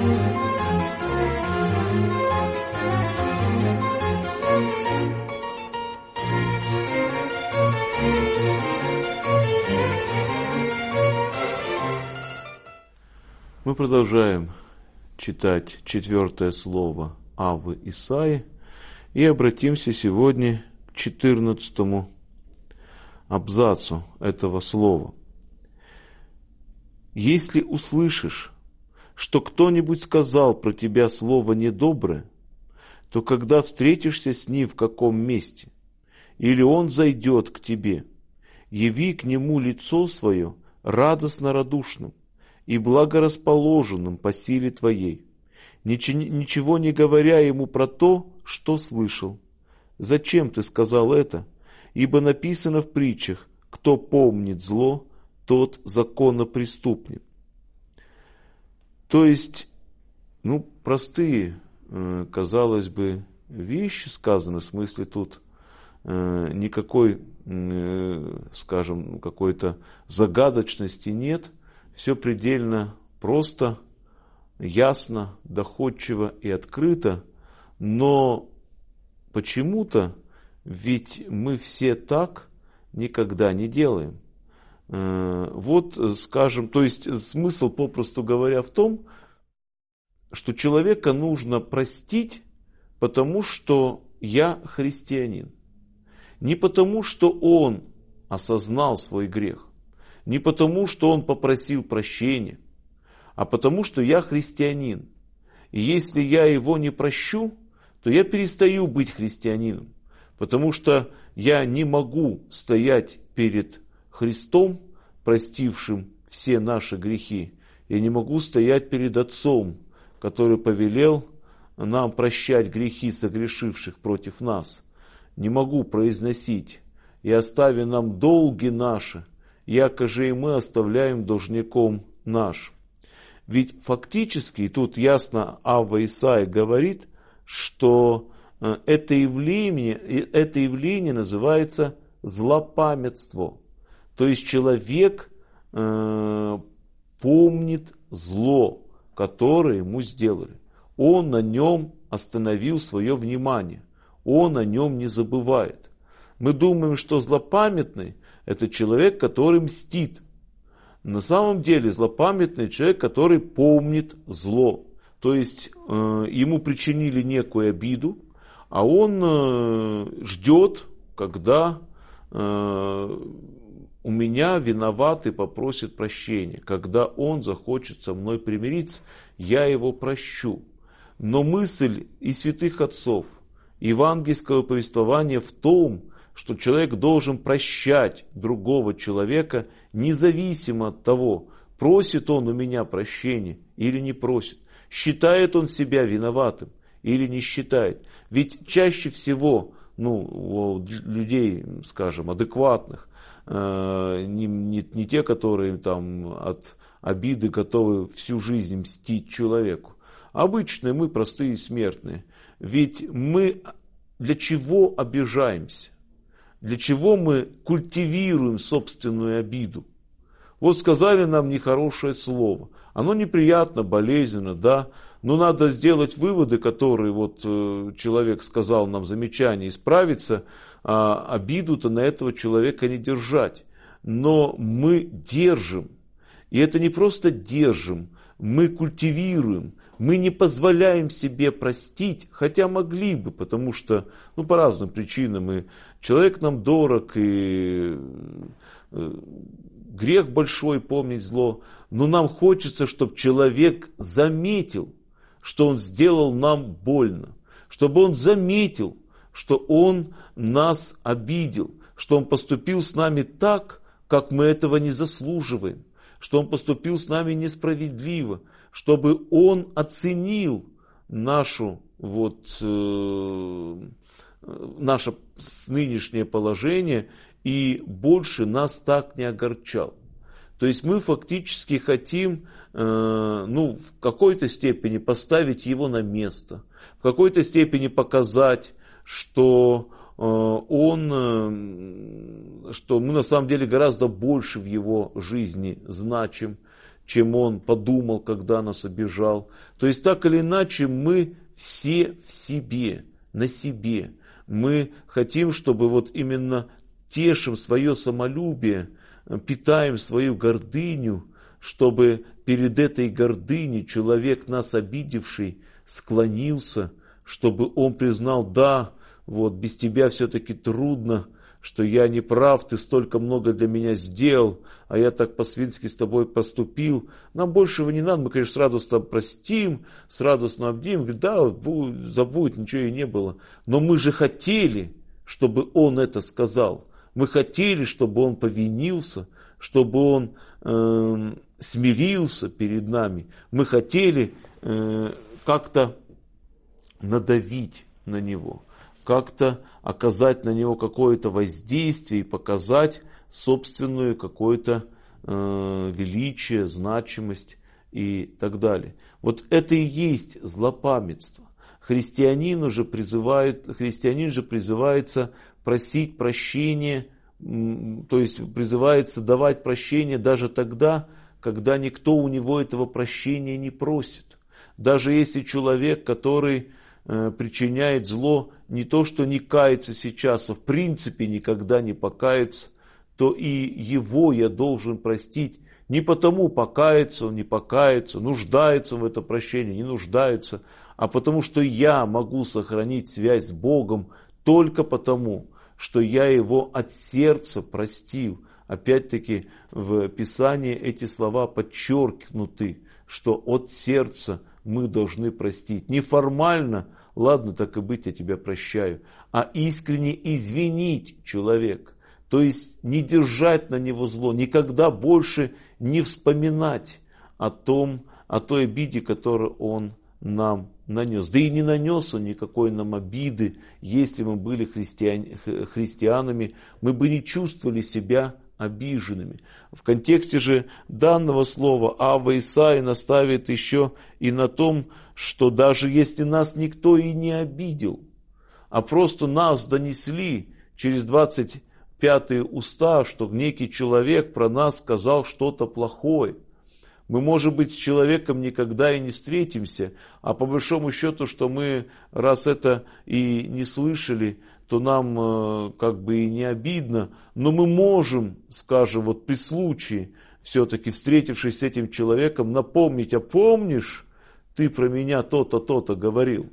Мы продолжаем читать 4 слово Аввы Исаии и обратимся сегодня к 14 абзацу этого слова. «Если услышишь, что кто-нибудь сказал про тебя слово недоброе, то когда встретишься с ним в каком месте, или он зайдет к тебе, яви к нему лицо свое радостно-радушным и благорасположенным по силе твоей, ничего не говоря ему про то, что слышал. Зачем ты сказал это? Ибо написано в притчах: кто помнит зло, тот законопреступник». То есть, простые, казалось бы, вещи сказаны, в смысле тут никакой, скажем, какой-то загадочности нет. Все предельно просто, ясно, доходчиво и открыто, но почему-то ведь мы все так никогда не делаем. Вот, скажем, то есть смысл, попросту говоря, в том, что человека нужно простить, потому что я христианин. Не потому, что он осознал свой грех, не потому, что он попросил прощения, а потому, что я христианин. И если я его не прощу, то я перестаю быть христианином, потому что я не могу стоять перед Христом, простившим все наши грехи. Я не могу стоять перед Отцом, который повелел нам прощать грехи согрешивших против нас. Не могу произносить: «И остави нам долги наши, яко же и мы оставляем должником наш». Ведь фактически, и тут ясно Авва Исаия говорит, что это явление называется злопамятство. То есть человек помнит зло, которое ему сделали. Он на нем остановил свое внимание. Он о нем не забывает. Мы думаем, что злопамятный — это человек, который мстит. На самом деле злопамятный человек, который помнит зло. То есть ему причинили некую обиду, а он ждет, когда у меня виноватый попросит прощения. Когда он захочет со мной примириться, я его прощу. Но мысль и святых отцов, евангельского повествования в том, что человек должен прощать другого человека, независимо от того, просит он у меня прощения или не просит, считает он себя виноватым или не считает. Ведь чаще всего людей, скажем, адекватных, не те, которые там от обиды готовы всю жизнь мстить человеку. Обычные мы, простые смертные. Ведь мы для чего обижаемся? Для чего мы культивируем собственную обиду? Вот сказали нам нехорошее слово. Оно неприятно, болезненно, да. Но надо сделать выводы, которые человек сказал нам замечание, исправиться, а обиду-то на этого человека не держать. Но мы держим. И это не просто держим, мы культивируем. Мы не позволяем себе простить, хотя могли бы, потому что, по разным причинам, человек нам дорог, и грех большой помнить зло, но нам хочется, чтобы человек заметил, что он сделал нам больно, чтобы он заметил, что он нас обидел, что он поступил с нами так, как мы этого не заслуживаем, что он поступил с нами несправедливо, чтобы он оценил наше нынешнее положение и больше нас так не огорчал. То есть мы фактически хотим в какой-то степени поставить его на место, в какой-то степени показать, что мы на самом деле гораздо больше в его жизни значим, чем он подумал, когда нас обижал. То есть так или иначе мы все в себе, на себе. Мы хотим, чтобы вот именно тешим свое самолюбие, питаем свою гордыню, чтобы перед этой гордыней человек, нас обидевший, склонился, чтобы он признал: да, вот без тебя все-таки трудно, что я не прав, ты столько много для меня сделал, а я так по-свински с тобой поступил. Нам большего не надо, мы, конечно, с радостно простим, с радостно обнимем, говорит: да, забудь, ничего и не было. Но мы же хотели, чтобы он это сказал. Мы хотели, чтобы он повинился, чтобы он смирился перед нами. Мы хотели как-то надавить на него, как-то оказать на него какое-то воздействие и показать собственную какое-то величие, значимость и так далее. Вот это и есть злопамятство. Христианин же призывается просить прощения, то есть призывается давать прощение даже тогда, когда никто у него этого прощения не просит. Даже если человек, который причиняет зло, не то что не кается сейчас, а в принципе никогда не покается, то и его я должен простить. Не потому, покается он, не покается, нуждается он в это прощении, не нуждается, а потому что я могу сохранить связь с Богом только потому, что я его от сердца простил. Опять-таки в Писании эти слова подчеркнуты, что от сердца мы должны простить. Не формально, ладно, так и быть, я тебя прощаю, а искренне извинить человека. То есть не держать на него зло, никогда больше не вспоминать о той обиде, которую он нам нанес. Да и не нанес он никакой нам обиды. Если мы были христианами, мы бы не чувствовали себя обиженными. В контексте же данного слова Авва Исаия наставит еще и на том, что даже если нас никто и не обидел, а просто нас донесли через 25-е уста, что некий человек про нас сказал что-то плохое, мы, может быть, с человеком никогда и не встретимся, а по большому счету, что мы, раз это и не слышали, то нам как бы и не обидно, но мы можем, скажем, вот при случае, все-таки встретившись с этим человеком, напомнить: а помнишь, ты про меня то-то, то-то говорил.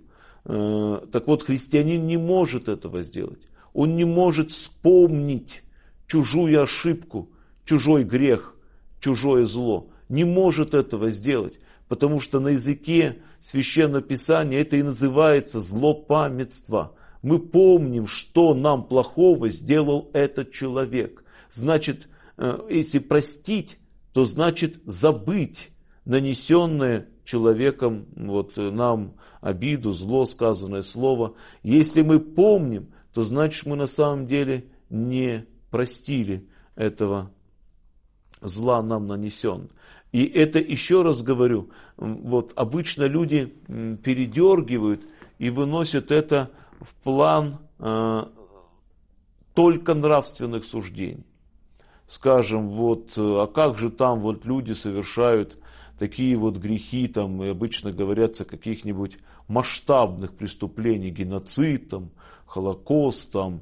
Так вот, христианин не может этого сделать. Он не может вспомнить чужую ошибку, чужой грех, чужое зло. Не может этого сделать, потому что на языке Священного Писания это и называется злопамятство. Мы помним, что нам плохого сделал этот человек. Значит, если простить, то значит забыть нанесенное человеком нам обиду, зло, сказанное слово. Если мы помним, то значит мы на самом деле не простили этого зла нам нанесен. И это, еще раз говорю, обычно люди передергивают и выносят это в план только нравственных суждений. Скажем, а как же там люди совершают такие грехи, там, и обычно говорятся о каких-нибудь масштабных преступлениях, геноцид, там, Холокост, там,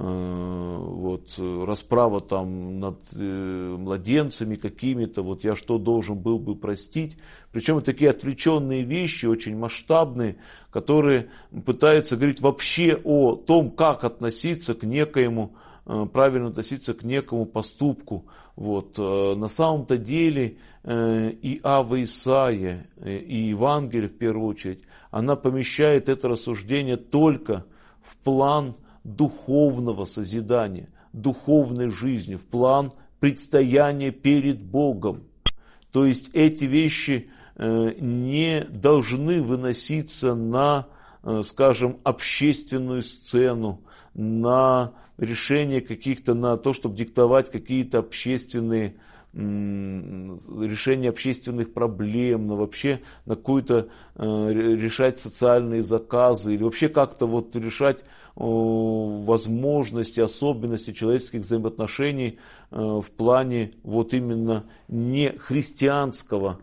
расправа там над младенцами какими-то, я что должен был бы простить. Причем такие отвлеченные вещи, очень масштабные, которые пытаются говорить вообще о том, как относиться к некоему, правильно относиться к некому поступку. На самом-то деле и Авва Исаия, и Евангелие в первую очередь, она помещает это рассуждение только в план духовного созидания, духовной жизни, в план предстояния перед Богом. То есть эти вещи не должны выноситься на, скажем, общественную сцену, на решение каких-то, на то, чтобы диктовать какие-то общественные решение общественных проблем, вообще на какую-то решать социальные заказы или вообще как-то вот решать возможности, особенности человеческих взаимоотношений в плане вот именно не христианского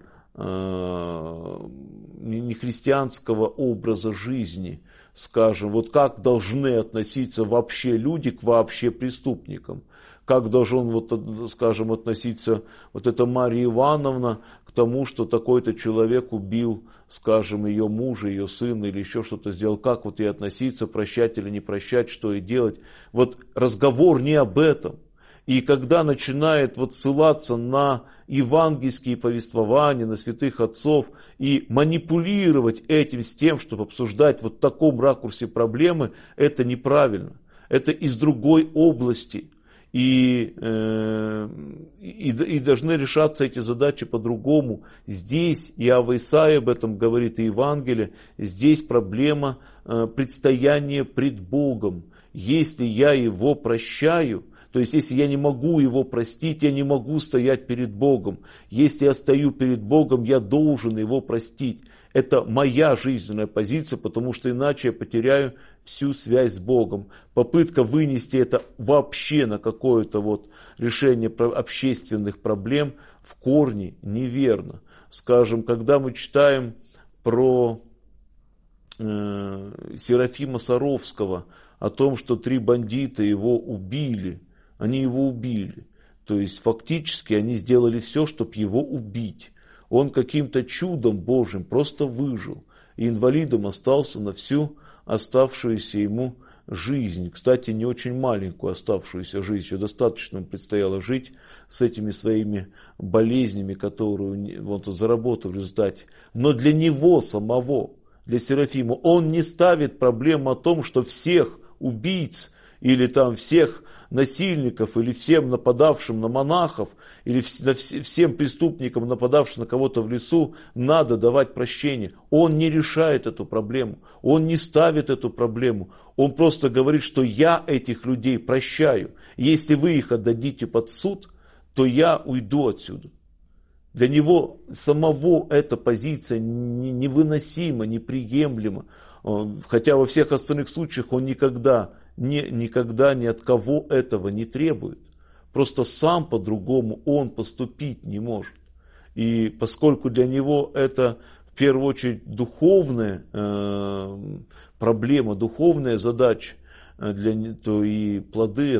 образа жизни, скажем, вот как должны относиться вообще люди к вообще преступникам. Как должен, вот, скажем, относиться вот эта Марья Ивановна к тому, что такой-то человек убил, скажем, ее мужа, ее сына или еще что-то сделал. Как вот ей относиться, прощать или не прощать, что ей делать. Вот разговор не об этом. И когда начинает вот ссылаться на евангельские повествования, на святых отцов и манипулировать этим с тем, чтобы обсуждать вот в таком ракурсе проблемы, это неправильно. Это из другой области. И должны решаться эти задачи по-другому. Здесь, и Ава Исаия об этом говорит, и Евангелие, здесь проблема предстояния пред Богом. Если я его прощаю, то есть если я не могу его простить, я не могу стоять перед Богом. Если я стою перед Богом, я должен его простить. Это моя жизненная позиция, потому что иначе я потеряю всю связь с Богом. Попытка вынести это вообще на какое-то вот решение общественных проблем в корне неверно. Скажем, когда мы читаем про Серафима Саровского, о том, что 3 бандита его убили, они его убили. То есть фактически они сделали все, чтобы его убить. Он каким-то чудом Божьим просто выжил. И инвалидом остался на всю оставшуюся ему жизнь. Кстати, не очень маленькую оставшуюся жизнь. Еще достаточно ему предстояло жить с этими своими болезнями, которые он заработал в результате. Но для него самого, для Серафима, он не ставит проблему о том, что всех убийц или там всех насильников, или всем нападавшим на монахов, или всем преступникам, нападавшим на кого-то в лесу, надо давать прощение. Он не решает эту проблему, он не ставит эту проблему. Он просто говорит, что я этих людей прощаю. Если вы их отдадите под суд, то я уйду отсюда. Для него самого эта позиция невыносима, неприемлема. Хотя во всех остальных случаях он никогда ни от кого этого не требует. Просто сам по-другому он поступить не может. И поскольку для него это в первую очередь духовная проблема, духовная задача, то и плоды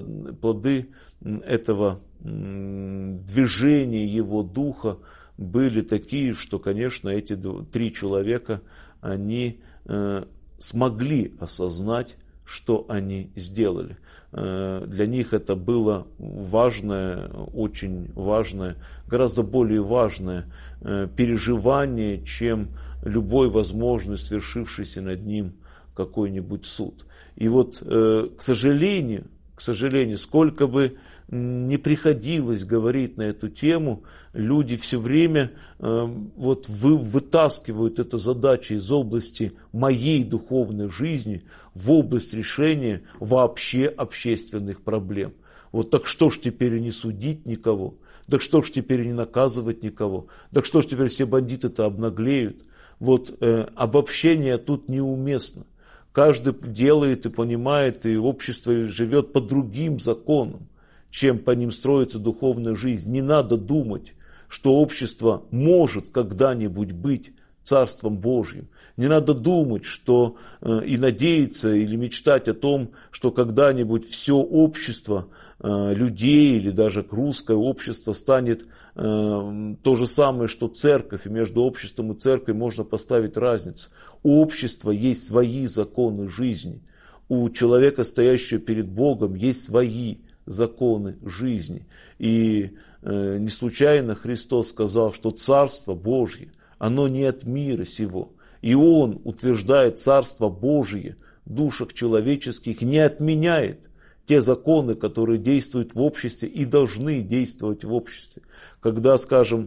этого движения его духа были такие, что, конечно, эти 3 человека, они смогли осознать, что они сделали. Для них это было важное, очень важное, гораздо более важное переживание, чем любой возможный свершившийся над ним какой-нибудь суд. И вот, к сожалению, сколько бы не приходилось говорить на эту тему, люди все время вытаскивают эту задачу из области моей духовной жизни в область решения вообще общественных проблем. Вот так что ж теперь и не судить никого? Так что ж теперь и не наказывать никого? Так что ж теперь все бандиты-то обнаглеют? Вот обобщение тут неуместно. Каждый делает и понимает, и общество живет по другим законам, чем по ним строится духовная жизнь. Не надо думать, что общество может когда-нибудь быть Царством Божьим. Не надо думать, что и надеяться или мечтать о том, что когда-нибудь все общество людей или даже русское общество станет то же самое, что церковь, и между обществом и церковью можно поставить разницу. У общества есть свои законы жизни. У человека, стоящего перед Богом, есть свои законы жизни. И не случайно Христос сказал, что Царство Божье, оно не от мира сего. И Он утверждает Царство Божие в душах человеческих, не отменяет те законы, которые действуют в обществе и должны действовать в обществе. Когда, скажем,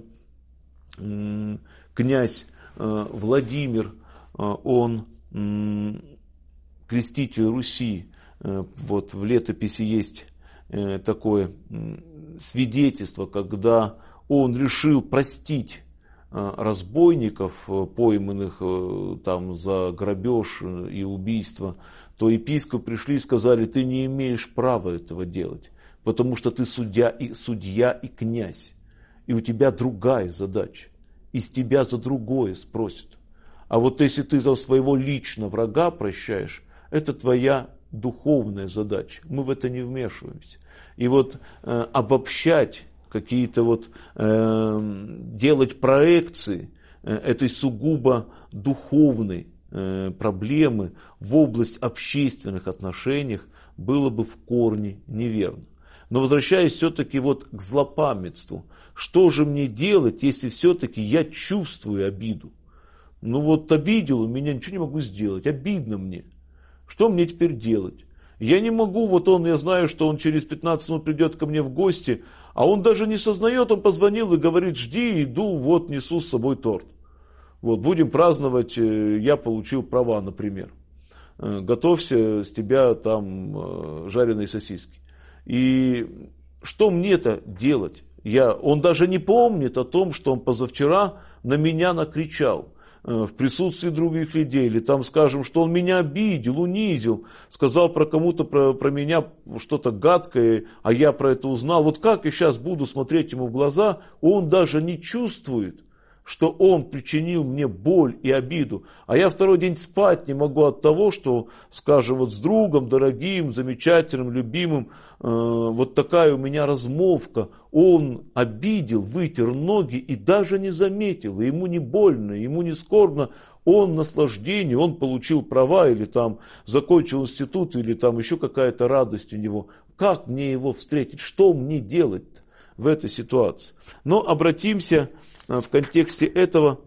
князь Владимир, он креститель Руси, вот в летописи есть такое свидетельство, когда он решил простить разбойников, пойманных там за грабеж и убийство, то епископы пришли и сказали: ты не имеешь права этого делать, потому что ты судья и князь, и у тебя другая задача, и с тебя за другое спросят. А вот если ты за своего лично врага прощаешь, это твоя духовная задача, мы в это не вмешиваемся. И вот обобщать какие-то вот, делать проекции этой сугубо духовной проблемы в область общественных отношений было бы в корне неверно. Но возвращаясь все-таки вот к злопамятству, что же мне делать, если все-таки я чувствую обиду? Ну вот обидел, у меня ничего не могу сделать, обидно мне. Что мне теперь делать? Я не могу, я знаю, что он через 15 минут придет ко мне в гости, а он даже не сознает, он позвонил и говорит: жди, иду, вот несу с собой торт. Вот, будем праздновать, я получил права, например. Готовься, с тебя там жареные сосиски. И что мне-то делать? Он даже не помнит о том, что он позавчера на меня накричал в присутствии других людей, или там, скажем, что он меня обидел, унизил, сказал про кому-то, про меня что-то гадкое, а я про это узнал. Вот как я сейчас буду смотреть ему в глаза, он даже не чувствует, что он причинил мне боль и обиду. А я второй день спать не могу от того, что, скажем, вот с другом, дорогим, замечательным, любимым, вот такая у меня размолвка. Он обидел, вытер ноги и даже не заметил. И ему не больно, ему не скорбно. Он наслаждение, он получил права, или там закончил институт, или там еще какая-то радость у него. Как мне его встретить? Что мне делать в этой ситуации? Но обратимся в контексте этого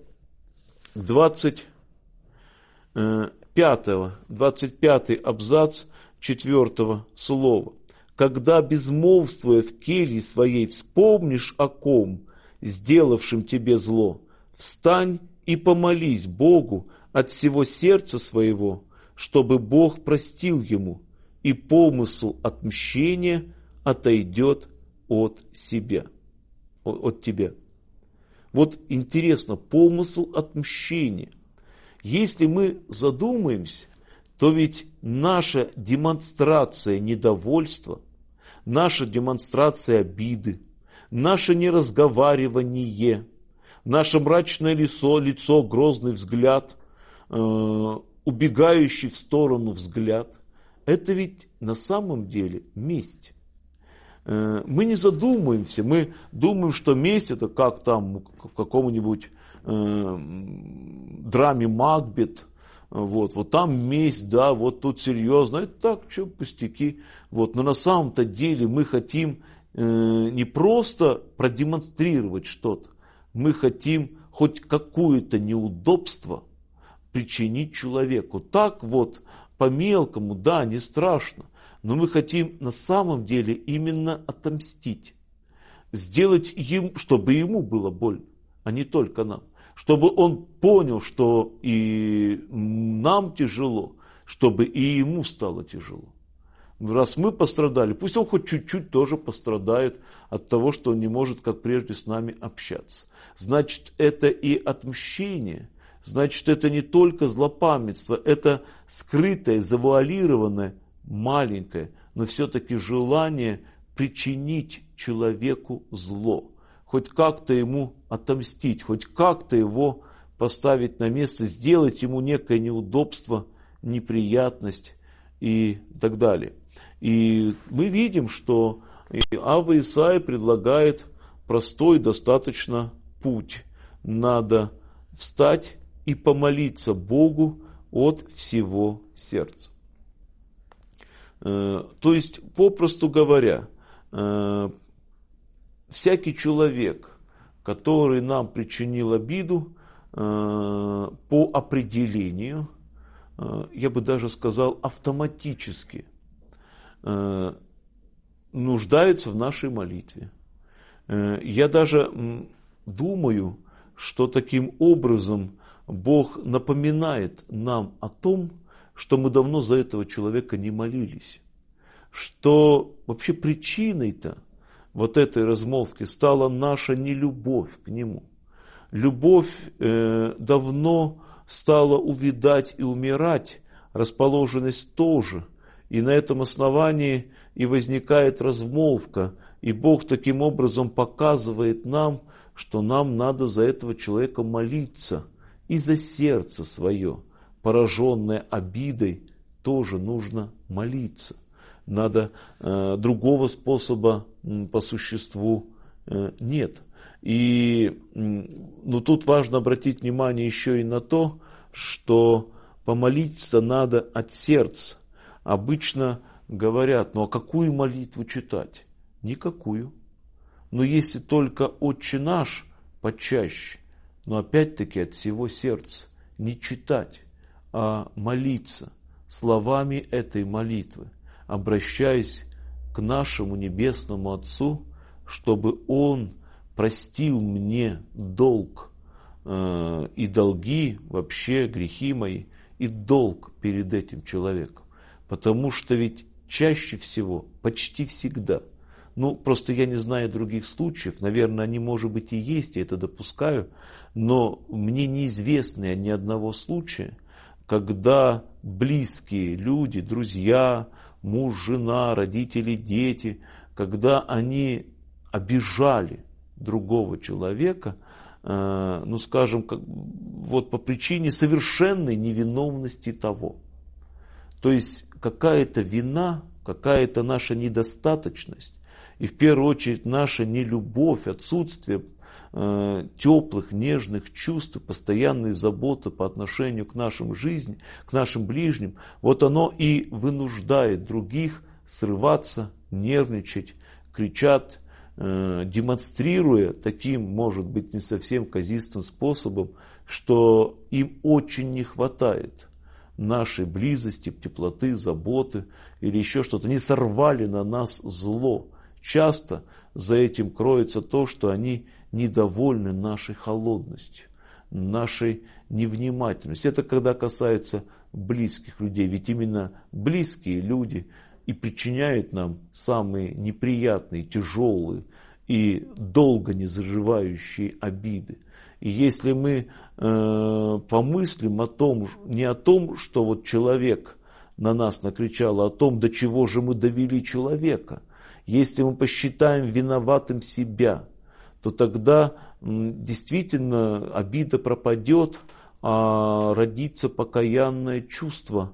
25 абзац 4 слова. Когда, безмолвствуя в келье своей, вспомнишь о ком, сделавшем тебе зло, встань и помолись Богу от всего сердца своего, чтобы Бог простил ему, и помысл отмщения отойдет от тебя. Вот интересно, помысл отмщения. Если мы задумаемся, то ведь наша демонстрация недовольства, наша демонстрация обиды, наше неразговаривание, наше мрачное лицо, грозный взгляд, убегающий в сторону взгляд, это ведь на самом деле месть. Мы не задумываемся, мы думаем, что месть это как там в каком-нибудь драме Макбет, вот там месть, да, вот тут серьезно, это так, что пустяки. Но на самом-то деле мы хотим не просто продемонстрировать что-то, мы хотим хоть какое-то неудобство причинить человеку. Так вот, по-мелкому, да, не страшно. Но мы хотим на самом деле именно отомстить. Сделать ему, чтобы ему было больно, а не только нам. Чтобы он понял, что и нам тяжело, чтобы и ему стало тяжело. Раз мы пострадали, пусть он хоть чуть-чуть тоже пострадает от того, что он не может, как прежде, с нами общаться. Значит, это и отмщение. Значит, это не только злопамятство, это скрытое, завуалированное, маленькое, но все-таки желание причинить человеку зло, хоть как-то ему отомстить, хоть как-то его поставить на место, сделать ему некое неудобство, неприятность и так далее. И мы видим, что Авва Исаия предлагает простой достаточно путь. Надо встать и помолиться Богу от всего сердца. То есть, попросту говоря, всякий человек, который нам причинил обиду, по определению, я бы даже сказал, автоматически нуждается в нашей молитве. Я даже думаю, что таким образом Бог напоминает нам о том, что мы давно за этого человека не молились. что вообще причиной-то вот этой размолвки стала наша нелюбовь к Нему. Любовь давно стала увядать и умирать, расположенность тоже. И на этом основании и возникает размолвка. И Бог таким образом показывает нам, что нам надо за этого человека молиться. И за сердце свое, пораженное обидой, тоже нужно молиться. Надо, другого способа по существу нет. И тут важно обратить внимание еще и на то, что помолиться надо от сердца. Обычно говорят, а какую молитву читать? Никакую. Но если только «Отче наш» почаще, но опять-таки от всего сердца. Не читать, а молиться словами этой молитвы, обращаясь к нашему Небесному Отцу, чтобы Он простил мне долг и долги, вообще грехи мои, и долг перед этим человеком. Потому что ведь чаще всего, почти всегда, просто я не знаю других случаев, наверное, они, может быть, и есть, я это допускаю, но мне неизвестно ни одного случая, когда близкие люди, друзья, муж, жена, родители, дети, когда они обижали другого человека, скажем, по причине совершенной невиновности того. То есть какая-то вина, какая-то наша недостаточность, и в первую очередь наша нелюбовь, отсутствие теплых, нежных чувств, постоянной заботы по отношению к нашим жизни, к нашим ближним, оно и вынуждает других срываться, нервничать, кричать, демонстрируя таким, может быть, не совсем казистым способом, что им очень не хватает нашей близости, теплоты, заботы или еще что-то. Они сорвали на нас зло. Часто за этим кроется то, что они недовольны нашей холодностью, нашей невнимательностью. Это когда касается близких людей. Ведь именно близкие люди и причиняют нам самые неприятные, тяжелые и долго не заживающие обиды. И если мы помыслим не о том, что человек на нас накричал, а о том, до чего же мы довели человека, если мы посчитаем виноватым себя, то тогда действительно обида пропадет, а родится покаянное чувство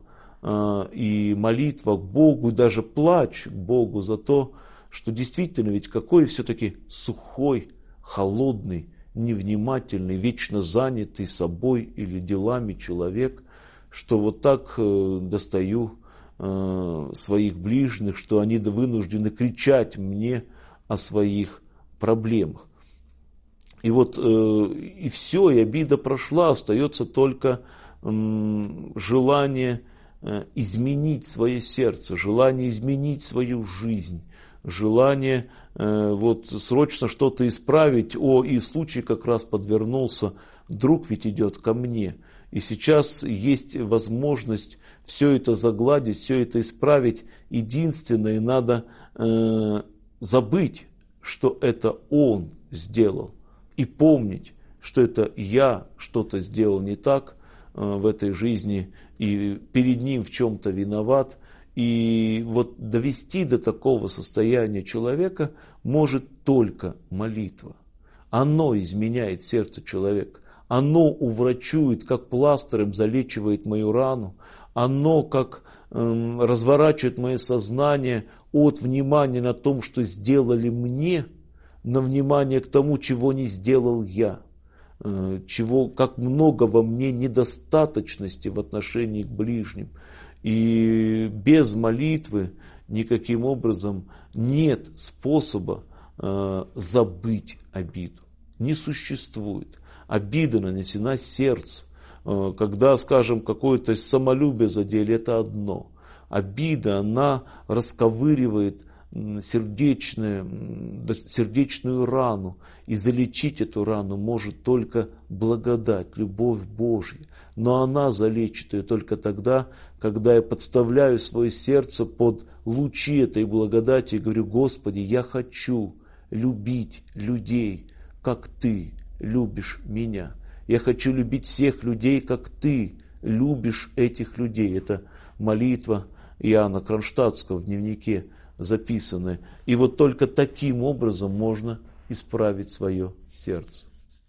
и молитва к Богу, и даже плач к Богу за то, что действительно ведь какой все-таки сухой, холодный, невнимательный, вечно занятый собой или делами человек, что так достаю своих ближних, что они вынуждены кричать мне о своих проблемах. И и все, и обида прошла, остается только желание изменить свое сердце, желание изменить свою жизнь, желание срочно что-то исправить. И случай как раз подвернулся, друг ведь идет ко мне. И сейчас есть возможность все это загладить, все это исправить. Единственное, надо забыть, что это он сделал. И помнить, что это я что-то сделал не так в этой жизни. И перед ним в чем-то виноват. И довести до такого состояния человека может только молитва. Оно изменяет сердце человека. Оно уврачует, как пластырем залечивает мою рану. Оно как разворачивает мое сознание от внимания на том, что сделали мне, на внимание к тому, чего не сделал я. Как много во мне недостаточности в отношении к ближним. И без молитвы никаким образом нет способа забыть обиду. Не существует. Обида нанесена сердцу. Когда, скажем, какое-то самолюбие задели, это одно. Обида, она расковыривает сердечную рану. И залечить эту рану может только благодать, любовь Божья. Но она залечит ее только тогда, когда я подставляю свое сердце под лучи этой благодати и говорю: Господи, я хочу любить людей, как Ты любишь меня. Я хочу любить всех людей, как Ты любишь этих людей. Это молитва Иоанна Кронштадтского в дневнике записанная. И вот только таким образом можно исправить свое сердце.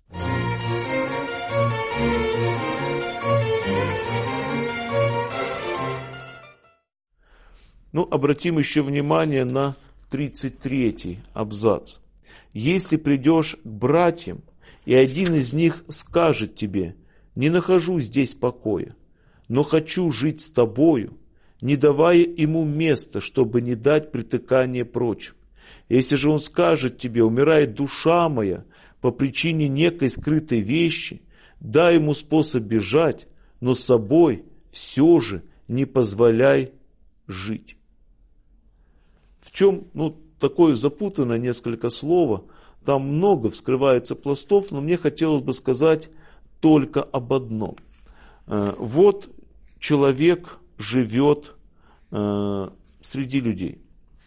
Обратим еще внимание на 33-й абзац. «Если придешь к братьям, и один из них скажет тебе: не нахожу здесь покоя, но хочу жить с тобою, не давая ему места, чтобы не дать притыкания прочим. Если же он скажет тебе: умирает душа моя по причине некой скрытой вещи, дай ему способ бежать, но с собой все же не позволяй жить». В чем, такое запутанное несколько слова, там много вскрывается пластов, но мне хотелось бы сказать только об одном. Вот человек живет среди людей.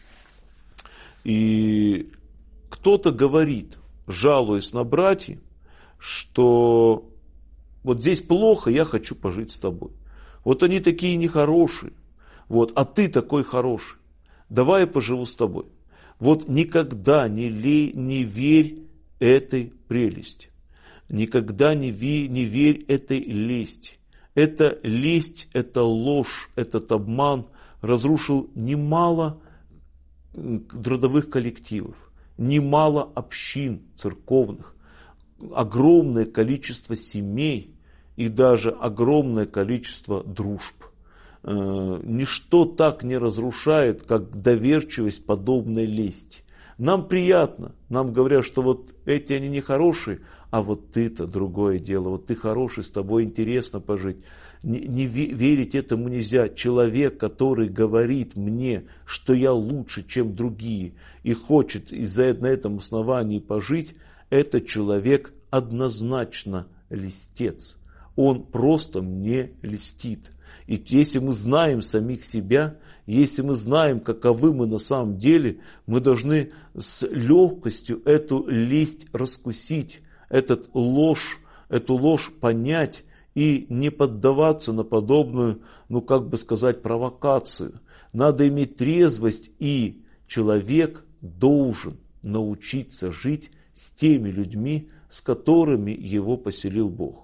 И кто-то говорит, жалуясь на братьев, что вот здесь плохо, я хочу пожить с тобой. Вот они такие нехорошие, а ты такой хороший. Давай я поживу с тобой. Вот никогда не верь этой прелести. Никогда не верь этой лести. Эта лесть, эта ложь, этот обман разрушил немало трудовых коллективов, немало общин церковных, огромное количество семей и даже огромное количество дружб. Ничто так не разрушает, как доверчивость подобной лести. Нам приятно, нам говорят, что вот эти они нехорошие, а вот ты-то другое дело, вот ты хороший, с тобой интересно пожить. Не верить этому нельзя. Человек, который говорит мне, что я лучше, чем другие, и хочет на этом основании пожить, этот человек однозначно льстец. Он просто мне льстит. И если мы знаем самих себя, если мы знаем, каковы мы на самом деле, мы должны с легкостью эту лесть раскусить, эту ложь понять и не поддаваться на подобную, провокацию. Надо иметь трезвость, и человек должен научиться жить с теми людьми, с которыми его поселил Бог.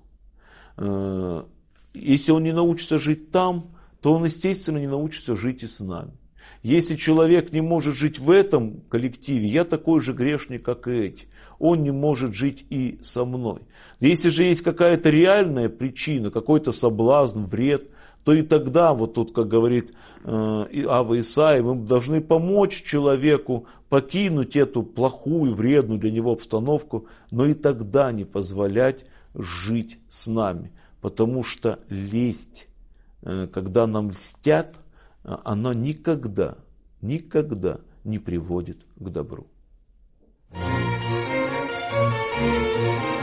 Если он не научится жить там, то он, естественно, не научится жить и с нами. Если человек не может жить в этом коллективе, я такой же грешник, как и эти, он не может жить и со мной. Если же есть какая-то реальная причина, какой-то соблазн, вред, то и тогда, вот тут, как говорит Ава Исаия, мы должны помочь человеку покинуть эту плохую, вредную для него обстановку, но и тогда не позволять жить с нами. Потому что лесть, когда нам льстят, она никогда не приводит к добру.